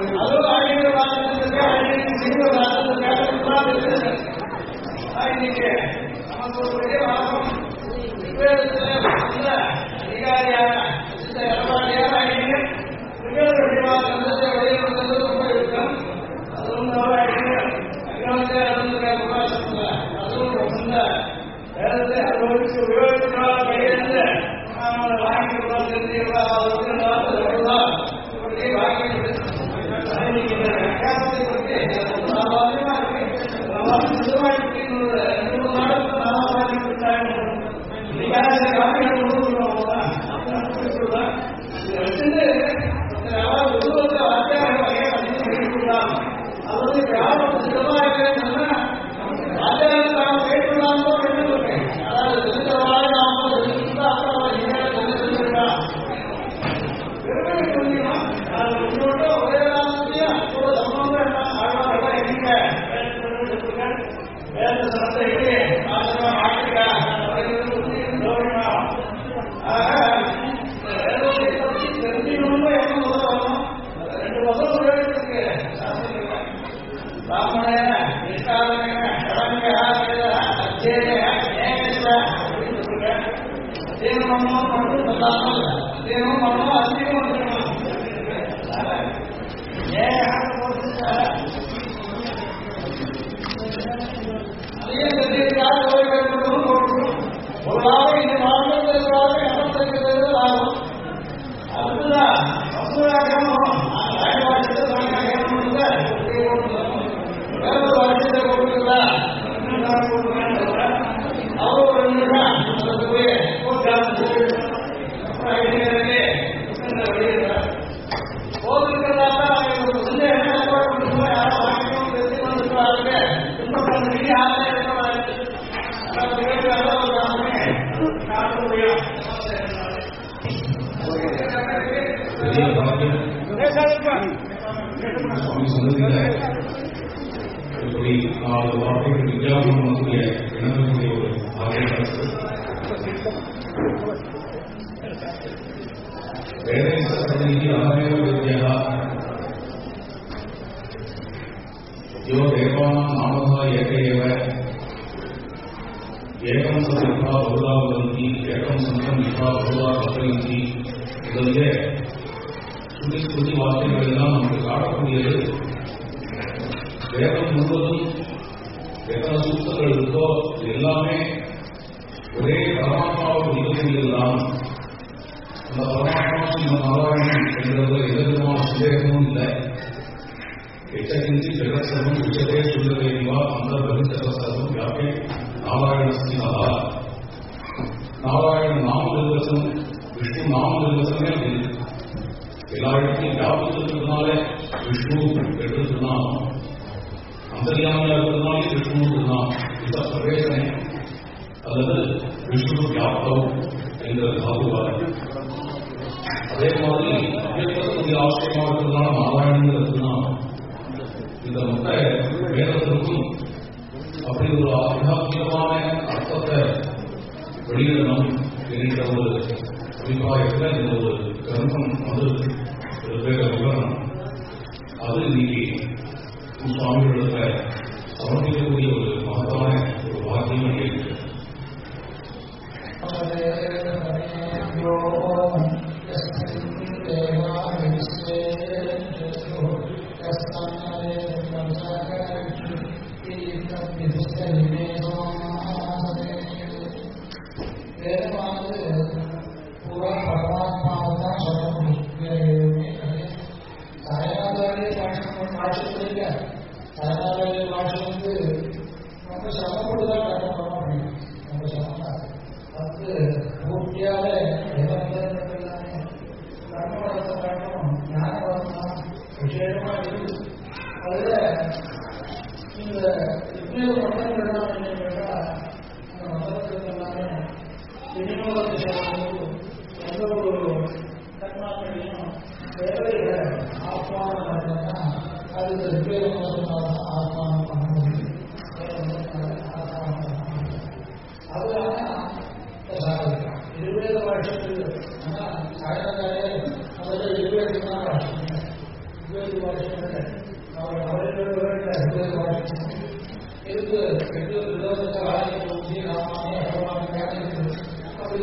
Gracias.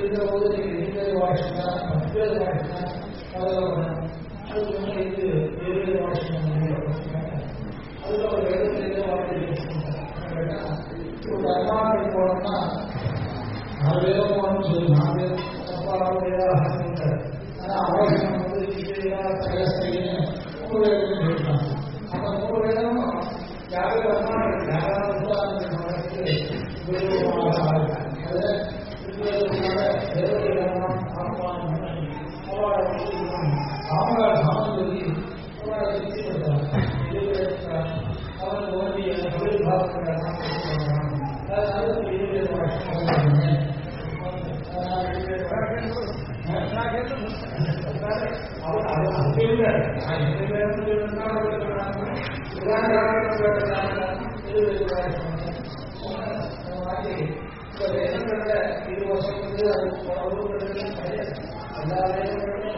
இருக்கிற போது நீங்கள் வாஷினா 10 பேர் வாஷினா அதுக்கு வந்து இது 7 வாஷினா அதுல ஒரு 7 வாஷினா ஒரு அம்மாவுக்கு போனோம்னா 4 பேரும் போகணும்னு சொல்லி 4 பேர் அப்பாவுடைய ஆனால் அவசரம் வந்து தயாரின்னு 3 பேருன்னு சொல்லிட்டாங்க. அந்த 3 பேரும் யாரும் அம்மா யாராவது இது வருஷம் வந்து எல்லா வேலைகளும்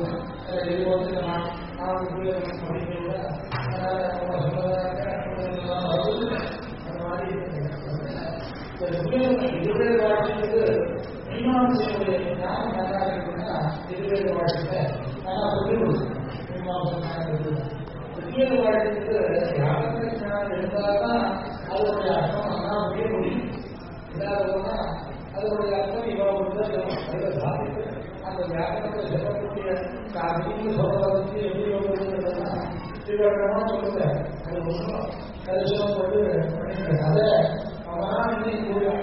அதனுடைய அர்த்தம் முடியும் இல்லாதவனா அதனுடைய அர்த்தம் இவ்வளவு சாதித்து அந்த வியாக்கணத்தை சொல்லக்கூடிய காரணம் சொல்றதுக்கு எப்படி வருதுன்னா தீவிரமா சொல்லுங்க. அது ஒன்றும் கரிசனம் போட்டு பண்ணிக்கிறேன். அதை அவன் இன்னைக்கு கூட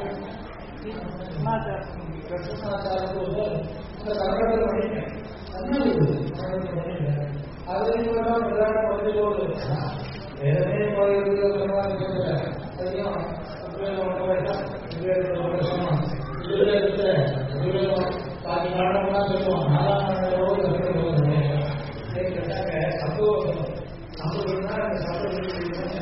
கிருஷ்ணாச்சாரத்தோடு இந்த கர்நாடக பண்ணிட்டேன் பண்ணிட்டேன் அதையும் விளையாட பதிலோடு வேறமே பாதி நாடகம்லாம் சொல்லுவோம். 4ஆம் நாடோடு கேட்டாங்க சந்தோஷம் சந்தோஷம்னா அந்த சந்தோஷம்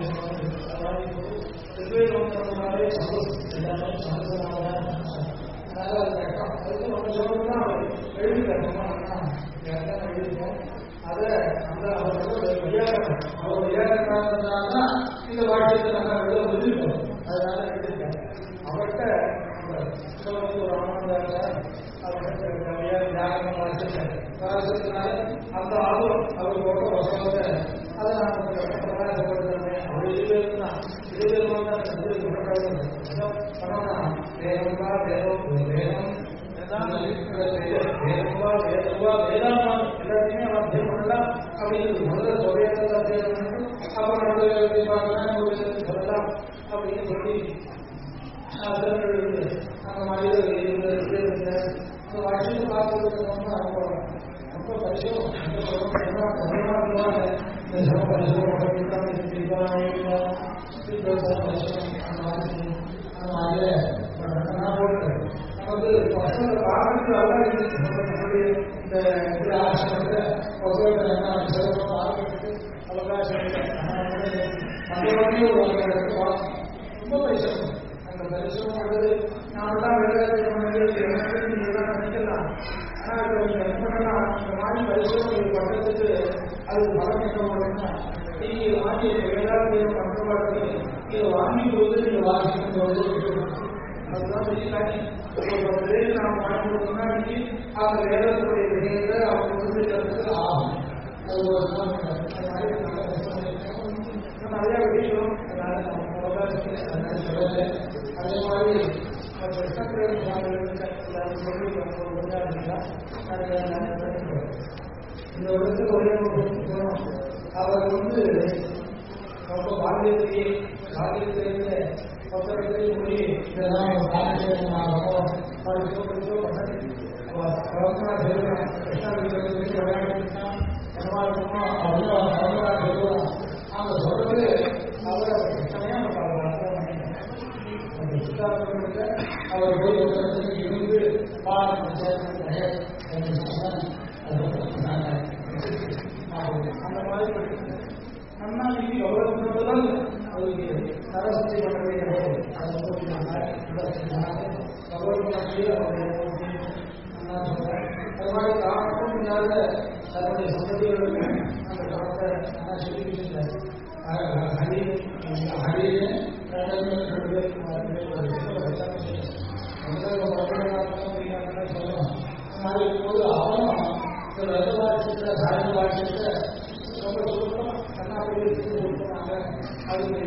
சந்தோஷம் எல்லாமே சந்தோஷமாக அதனால அது கட்டம் அதுக்கு நம்ம சொல்லணும்னா எழுதிருக்கோம் எழுதிருக்கோம் அதை அந்த அவரோட விளையாடணும் அவர் விளையாடுறதுனால்தான் இந்த வாழ்க்கையை நம்ம எழுதிருக்கோம். அதனால எழுதிருக்காங்க அவர்கிட்ட ஒரு ஆனந்தாங்க அவர்கிட்ட நிறைய தியாகம் வாசிச்சதுனால அந்த ஆர்வம் அவர் போட்ட வசனத்தை அதை நான் அவர் இதுதான் பண்ணலாம். வேதம்பா வேதம் வேதம் வேதாந்தம் எல்லாத்தையுமே அவன் அத்தியம் பண்ணலாம் அப்படிங்கிறது முதல்ல தொகையத்தை அத்தியம் பண்ணணும். அப்புறம் சொல்லலாம் அப்படின்னு சொல்லி அந்த மாதிரி அந்த வாழ்க்கையை பார்க்கறது ரொம்ப பரிசம் நமக்கு பசங்களை பார்க்கறதுனால இந்த ஆசிரமத்தை அவகாசம் அந்த மாதிரி ரொம்ப பரிசம் அந்த பரிசம் அல்லது நாமெல்லாம் வெளியேறலாம் நினைக்கலாம். ஆனால் என்ன பண்ணலாம் இந்த மாதிரி பரிசோதனை பண்றதுக்கு அது பலம் என்ன பண்ணுன்னா நீங்க வாங்கி வேளாண் பண்றவாங்க இதை வாங்கி போது நீங்க வாசிக்கும் போது அதுதான் வெளியாகி நாம் வாங்கி கொடுத்தோம்னா இன்னைக்கு அந்த வேதத்துடைய விஷயங்களை அவங்க புரிஞ்சுக்கிறதுக்கு ஆகும். அது ஒரு நிறைய விஷயம் அதனால சொல்லலை. அதே மாதிரி இந்த இடத்துக்கு ஒரே அவர் வந்து ரொம்ப பாக்கியத்திலேயே பத்திரத்திலேயே மொழி இதெல்லாம் அந்த சொல்றது அவரை அவர் போய் இருந்து அந்த மாதிரி நம்ம எவ்வளவு அவருக்கு சரஸ்வதி பண்ணவே அது மாதிரி காரணம் இல்லாத தன்னுடைய சந்ததிகளுக்கு அந்த காலத்தை நான் சொல்லி ஹரியே ரெண்டு பேருக்கு மாதிரி இருக்கும்போது அவனும் இந்த ரத்த வாட்சத்தை சாய்ந்த வாட்சத்தை ரொம்ப சுருக்கம் கண்ணாடி கொடுக்குறாங்க. அது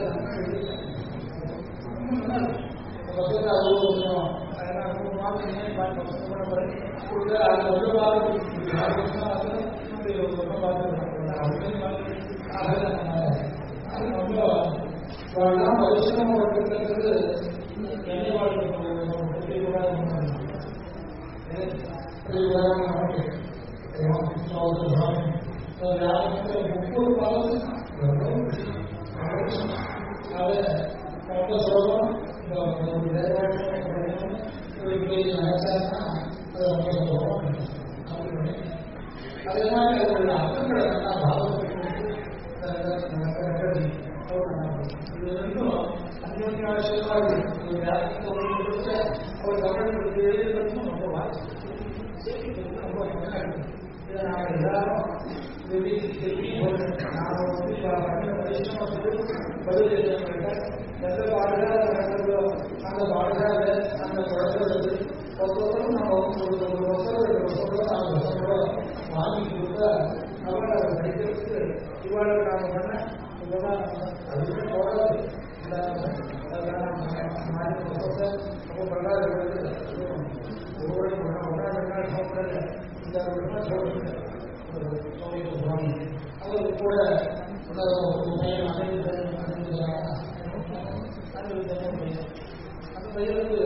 பக்கத்தில் அது கொஞ்சம் 3 மாதம் கொடுத்து அது ஒரு வாரம் 6 வருஷம் ஆகுது. ஒரு பக்கம் பார்த்துருக்காங்க. அது ரொம்ப பரிசிரமம் இருக்கிறது. அதே மாதிரி அவருடைய அர்த்தங்களை இது ரெண்டும் அந்யோன்யாசிரியமாக அவர் தமிழ் எழுதுறதும் ரொம்ப வாசி ரொம்ப இதை நாங்கள் எல்லாரும் பதில் எந்த பாடுகாத நடக்கிறதோ அந்த பாடுகாத அந்த குழந்தைகளுக்கு ஒருத்தரும் நம்ம ஒரு வருஷம் வாங்கி கொடுத்தா நம்ம அதை படிக்கிறதுக்கு இவ்வாறு நாம் பண்ண இப்போதான் அதுவே போடாது மாறி ரொம்ப பல்லாது ஒவ்வொரு நாள் சாப்பிட்றது இந்த சுவாமி அவர் கூட அந்த பையனுக்கு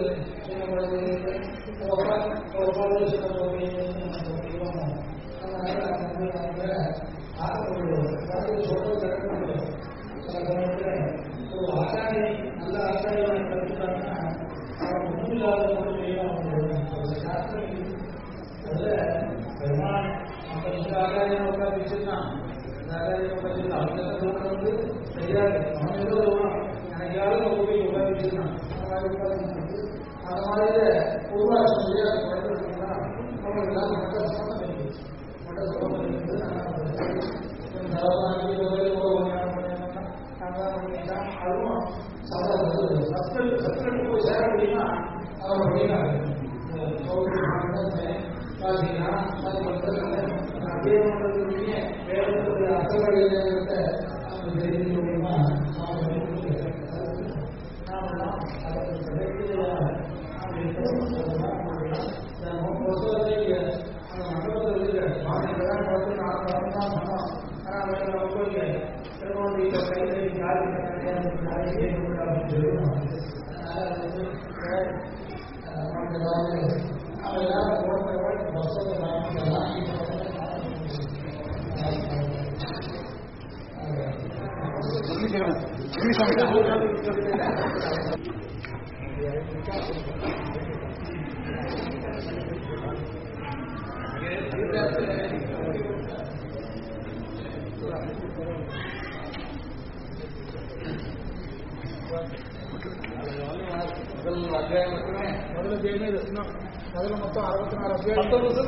ஒரு ஆச்சாரிய நல்ல ஆச்சாரியம் கற்றுட்டாங்கன்னா அவன் முன்னில்லாத பெருமாள் நம்ம இந்த ஆச்சாரியம் உட்காந்துச்சுன்னா அவங்க வந்து தெரியாது. அவன் ஏதோ எனக்கு யாரும் போய் உட்காந்துச்சுன்னா அந்த மாதிரி உருவாக்க முடியாது. குழந்தைன்னா அவங்களுக்கு எல்லாம் மட்டும் சோதனை அதுவும் சத்துக்கு போய் சேர முடியுமா அவர் பண்ணினாங்க. அதே வேற அசல்களை தெரிவிக்க முடியுமா? ಮೊದಲ ಮೊತ್ತ 64 ಅಧ್ಯಾಯ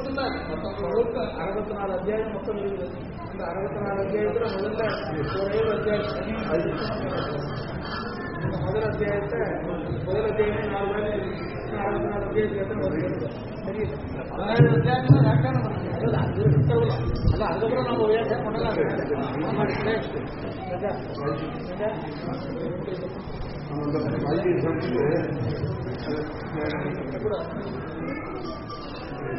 64 ಅಧ್ಯಾಯ ಮೊತ್ತ ಇದೆ. அந்த 64 அத்தியாயத்துல முதல்ல ஒரே அத்தியாயம் முதல் அத்தியாயத்தை முதல் அத்தியாயமே 4 வேலை 64 அத்தியாயத்துக்கு எத்தனை வருது சரி 17 அத்தியாயம் வியாக்கியானம் பண்ணுங்க. அது இருக்கிறது அல்ல. அதுக்கப்புறம் நம்ம வியாக்கியானம் பண்ணலாம். கூட